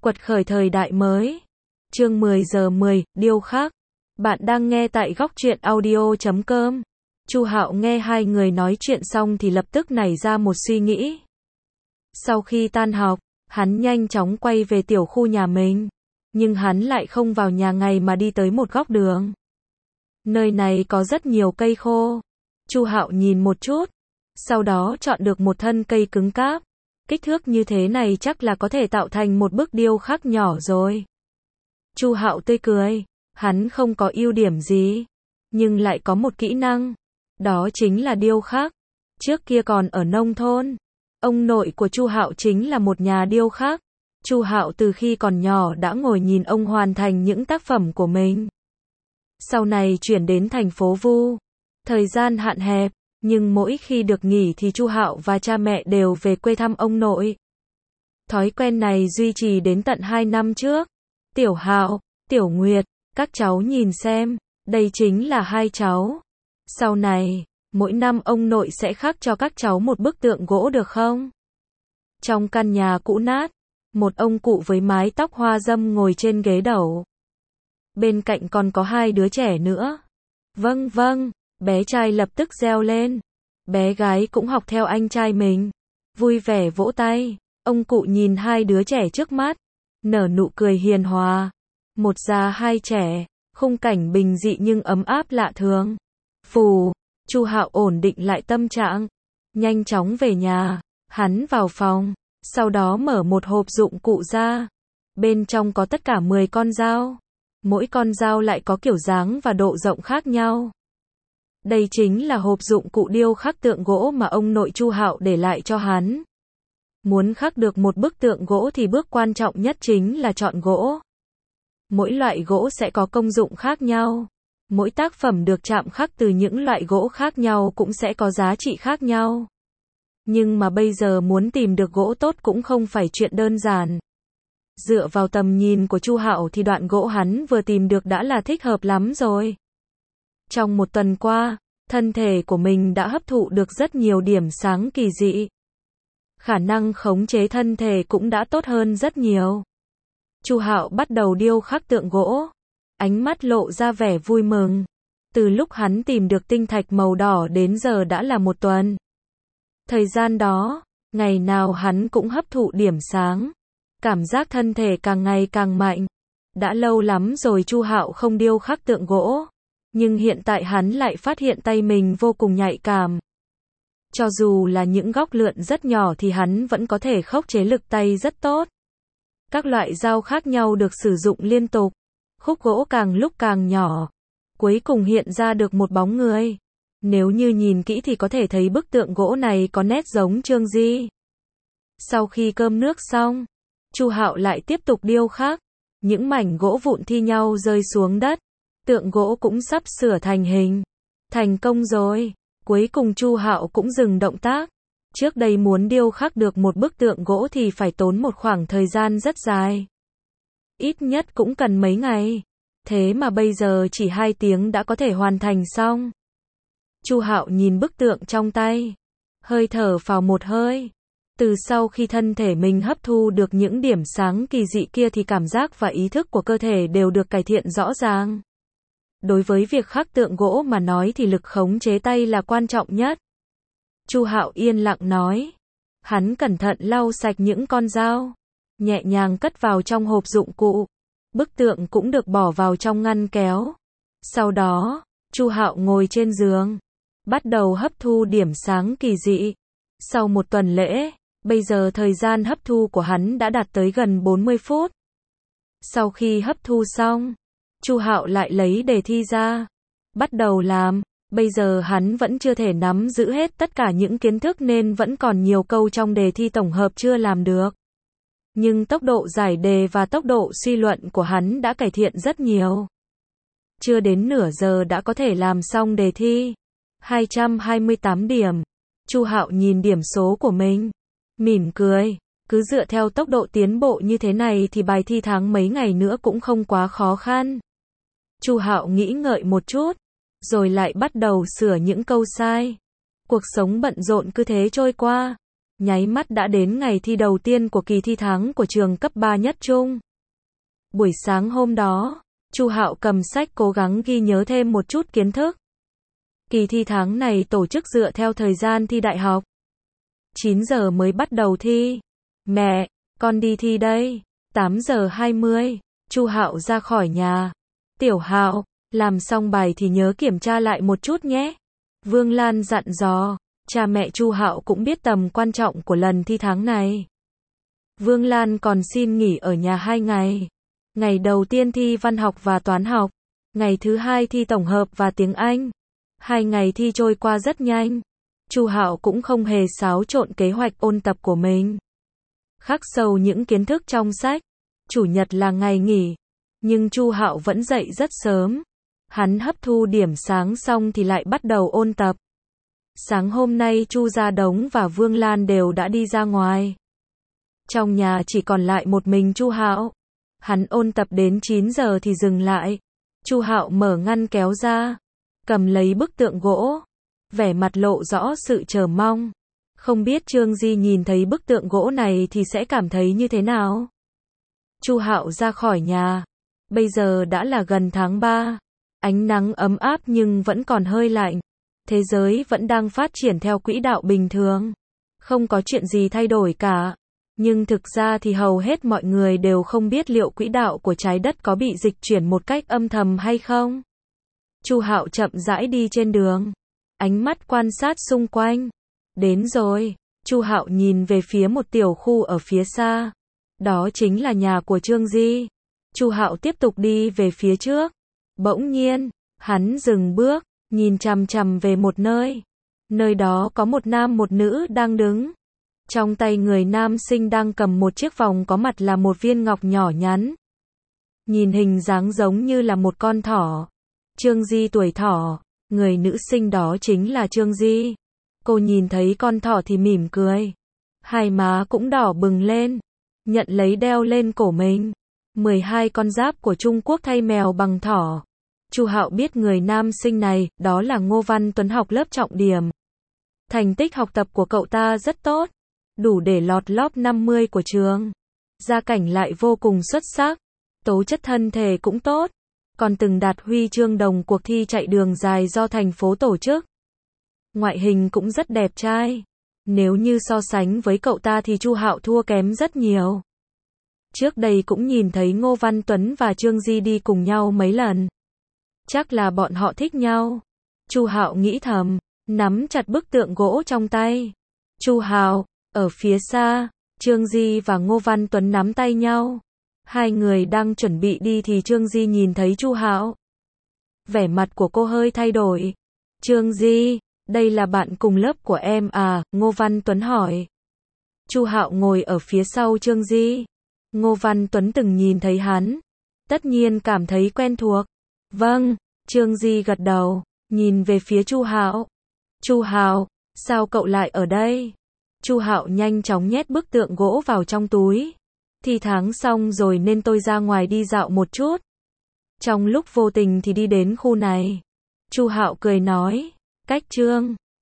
Quật khởi thời đại mới. Chương 10 giờ 10, điêu khắc. Bạn đang nghe tại góc truyện audio.com. Chu Hạo nghe hai người nói chuyện xong thì lập tức nảy ra một suy nghĩ. Sau khi tan học, hắn nhanh chóng quay về tiểu khu nhà mình, nhưng hắn lại không vào nhà ngay mà đi tới một góc đường. Nơi này có rất nhiều cây khô. Chu Hạo nhìn một chút, sau đó chọn được một thân cây cứng cáp. Kích thước như thế này chắc là có thể tạo thành một bức điêu khắc nhỏ rồi. Chu Hạo tươi cười, hắn không có ưu điểm gì, nhưng lại có một kỹ năng, đó chính là điêu khắc. Trước kia còn ở nông thôn, ông nội của Chu Hạo chính là một nhà điêu khắc. Chu Hạo từ khi còn nhỏ đã ngồi nhìn ông hoàn thành những tác phẩm của mình. Sau này chuyển đến thành phố Vu, thời gian hạn hẹp, nhưng mỗi khi được nghỉ thì Chu Hạo và cha mẹ đều về quê thăm ông nội. Thói quen này duy trì đến tận 2 năm trước. Tiểu Hạo, Tiểu Nguyệt, các cháu nhìn xem, đây chính là hai cháu. Sau này, mỗi năm ông nội sẽ khắc cho các cháu một bức tượng gỗ được không? Trong căn nhà cũ nát, một ông cụ với mái tóc hoa râm ngồi trên ghế đầu. Bên cạnh còn có hai đứa trẻ nữa. Vâng vâng. Bé trai lập tức reo lên. Bé gái cũng học theo anh trai mình. Vui vẻ vỗ tay. Ông cụ nhìn hai đứa trẻ trước mắt, nở nụ cười hiền hòa. Một già hai trẻ, khung cảnh bình dị nhưng ấm áp lạ thường. Phù, Chu Hạo ổn định lại tâm trạng, nhanh chóng về nhà. Hắn vào phòng, sau đó mở một hộp dụng cụ ra. Bên trong có tất cả 10 con dao. Mỗi con dao lại có kiểu dáng và độ rộng khác nhau. Đây chính là hộp dụng cụ điêu khắc tượng gỗ mà ông nội Chu Hạo để lại cho hắn. Muốn khắc được một bức tượng gỗ thì bước quan trọng nhất chính là chọn gỗ. Mỗi loại gỗ sẽ có công dụng khác nhau. Mỗi tác phẩm được chạm khắc từ những loại gỗ khác nhau cũng sẽ có giá trị khác nhau. Nhưng mà bây giờ muốn tìm được gỗ tốt cũng không phải chuyện đơn giản. Dựa vào tầm nhìn của Chu Hạo thì đoạn gỗ hắn vừa tìm được đã là thích hợp lắm rồi. Trong một tuần qua, thân thể của mình đã hấp thụ được rất nhiều điểm sáng kỳ dị. Khả năng khống chế thân thể cũng đã tốt hơn rất nhiều. Chu Hạo bắt đầu điêu khắc tượng gỗ. Ánh mắt lộ ra vẻ vui mừng. Từ lúc hắn tìm được tinh thạch màu đỏ đến giờ đã là một tuần. Thời gian đó, ngày nào hắn cũng hấp thụ điểm sáng. Cảm giác thân thể càng ngày càng mạnh. Đã lâu lắm rồi Chu Hạo không điêu khắc tượng gỗ. Nhưng hiện tại hắn lại phát hiện tay mình vô cùng nhạy cảm. Cho dù là những góc lượn rất nhỏ thì hắn vẫn có thể khống chế lực tay rất tốt. Các loại dao khác nhau được sử dụng liên tục. Khúc gỗ càng lúc càng nhỏ. Cuối cùng hiện ra được một bóng người. Nếu như nhìn kỹ thì có thể thấy bức tượng gỗ này có nét giống Trương Di. Sau khi cơm nước xong, Chu Hạo lại tiếp tục điêu khắc. Những mảnh gỗ vụn thi nhau rơi xuống đất. Tượng gỗ cũng sắp sửa thành hình. Thành công rồi. Cuối cùng Chu Hạo cũng dừng động tác. Trước đây muốn điêu khắc được một bức tượng gỗ thì phải tốn một khoảng thời gian rất dài. Ít nhất cũng cần mấy ngày. Thế mà bây giờ chỉ 2 tiếng đã có thể hoàn thành xong. Chu Hạo nhìn bức tượng trong tay, hơi thở phào một hơi. Từ sau khi thân thể mình hấp thu được những điểm sáng kỳ dị kia thì cảm giác và ý thức của cơ thể đều được cải thiện rõ ràng. Đối với việc khắc tượng gỗ mà nói thì lực khống chế tay là quan trọng nhất. Chu Hạo yên lặng nói. Hắn cẩn thận lau sạch những con dao, nhẹ nhàng cất vào trong hộp dụng cụ. Bức tượng cũng được bỏ vào trong ngăn kéo. Sau đó, Chu Hạo ngồi trên giường, bắt đầu hấp thu điểm sáng kỳ dị. Sau một tuần lễ, bây giờ thời gian hấp thu của hắn đã đạt tới gần 40 phút. Sau khi hấp thu xong, Chu Hạo lại lấy đề thi ra, bắt đầu làm. Bây giờ hắn vẫn chưa thể nắm giữ hết tất cả những kiến thức nên vẫn còn nhiều câu trong đề thi tổng hợp chưa làm được. Nhưng tốc độ giải đề và tốc độ suy luận của hắn đã cải thiện rất nhiều. Chưa đến nửa giờ đã có thể làm xong đề thi. 228 điểm. Chu Hạo nhìn điểm số của mình, mỉm cười. Cứ dựa theo tốc độ tiến bộ như thế này thì bài thi tháng mấy ngày nữa cũng không quá khó khăn. Chu Hạo nghĩ ngợi một chút, rồi lại bắt đầu sửa những câu sai. Cuộc sống bận rộn cứ thế trôi qua. nháy mắt đã đến ngày thi đầu tiên của kỳ thi tháng của trường cấp 3 nhất trung. Buổi sáng hôm đó, Chu Hạo cầm sách cố gắng ghi nhớ thêm một chút kiến thức. Kỳ thi tháng này tổ chức dựa theo thời gian thi đại học. 9 giờ mới bắt đầu thi. Mẹ, con đi thi đây. 8 giờ 20, Chu Hạo ra khỏi nhà. Tiểu Hạo, làm xong bài thì nhớ kiểm tra lại một chút nhé. Vương Lan dặn dò. Cha mẹ Chu Hạo cũng biết tầm quan trọng của lần thi tháng này. Vương Lan còn xin nghỉ ở nhà 2 ngày. Ngày đầu tiên thi văn học và toán học. Ngày thứ hai thi tổng hợp và tiếng Anh. 2 ngày thi trôi qua rất nhanh. Chu Hạo cũng không hề xáo trộn kế hoạch ôn tập của mình. Khắc sâu những kiến thức trong sách. Chủ nhật là ngày nghỉ, nhưng Chu Hạo vẫn dậy rất sớm. Hắn hấp thu điểm sáng xong thì lại bắt đầu ôn tập. Sáng hôm nay Chu Gia Đống và Vương Lan đều đã đi ra ngoài. Trong nhà chỉ còn lại một mình Chu Hạo. Hắn ôn tập đến 9 giờ thì dừng lại. Chu Hạo mở ngăn kéo ra, cầm lấy bức tượng gỗ, vẻ mặt lộ rõ sự chờ mong. Không biết Trương Di nhìn thấy bức tượng gỗ này thì sẽ cảm thấy như thế nào? Chu Hạo ra khỏi nhà. Bây giờ đã là gần tháng 3. Ánh nắng ấm áp nhưng vẫn còn hơi lạnh. Thế giới vẫn đang phát triển theo quỹ đạo bình thường. Không có chuyện gì thay đổi cả. Nhưng thực ra thì hầu hết mọi người đều không biết liệu quỹ đạo của trái đất có bị dịch chuyển một cách âm thầm hay không. Chu Hạo chậm rãi đi trên đường. Ánh mắt quan sát xung quanh. Đến rồi. Chu Hạo nhìn về phía một tiểu khu ở phía xa. Đó chính là nhà của Trương Di. Chu Hạo tiếp tục đi về phía trước. Bỗng nhiên, hắn dừng bước, nhìn chằm chằm về một nơi. Nơi đó có một nam một nữ đang đứng. Trong tay người nam sinh đang cầm một chiếc vòng có mặt là một viên ngọc nhỏ nhắn. Nhìn hình dáng giống như là một con thỏ. Trương Di tuổi thỏ, người nữ sinh đó chính là Trương Di. Cô nhìn thấy con thỏ thì mỉm cười. Hai má cũng đỏ bừng lên. Nhận lấy đeo lên cổ mình. 12 con giáp của Trung Quốc thay mèo bằng thỏ. Chu Hạo biết người nam sinh này, đó là Ngô Văn Tuấn, học lớp trọng điểm. Thành tích học tập của cậu ta rất tốt, đủ để lọt top 50 của trường. Gia cảnh lại vô cùng xuất sắc, tố chất thân thể cũng tốt, còn từng đạt huy chương đồng cuộc thi chạy đường dài do thành phố tổ chức. Ngoại hình cũng rất đẹp trai. Nếu như so sánh với cậu ta thì Chu Hạo thua kém rất nhiều. Trước đây cũng nhìn thấy Ngô Văn Tuấn và Trương Di đi cùng nhau mấy lần. Chắc là bọn họ thích nhau. Chu Hạo nghĩ thầm, nắm chặt bức tượng gỗ trong tay. Chu Hạo, ở phía xa, Trương Di và Ngô Văn Tuấn nắm tay nhau. Hai người đang chuẩn bị đi thì Trương Di nhìn thấy Chu Hạo. Vẻ mặt của cô hơi thay đổi. Trương Di, đây là bạn cùng lớp của em à? Ngô Văn Tuấn hỏi. Chu Hạo ngồi ở phía sau Trương Di. Ngô Văn Tuấn từng nhìn thấy hắn, tất nhiên cảm thấy quen thuộc. Vâng, Trương Di gật đầu, nhìn về phía Chu Hạo. Chu Hạo, sao cậu lại ở đây? Chu Hạo nhanh chóng nhét bức tượng gỗ vào trong túi. Thi tháng xong rồi nên tôi ra ngoài đi dạo một chút. Trong lúc vô tình thì đi đến khu này. Chu Hạo cười nói, cách Trương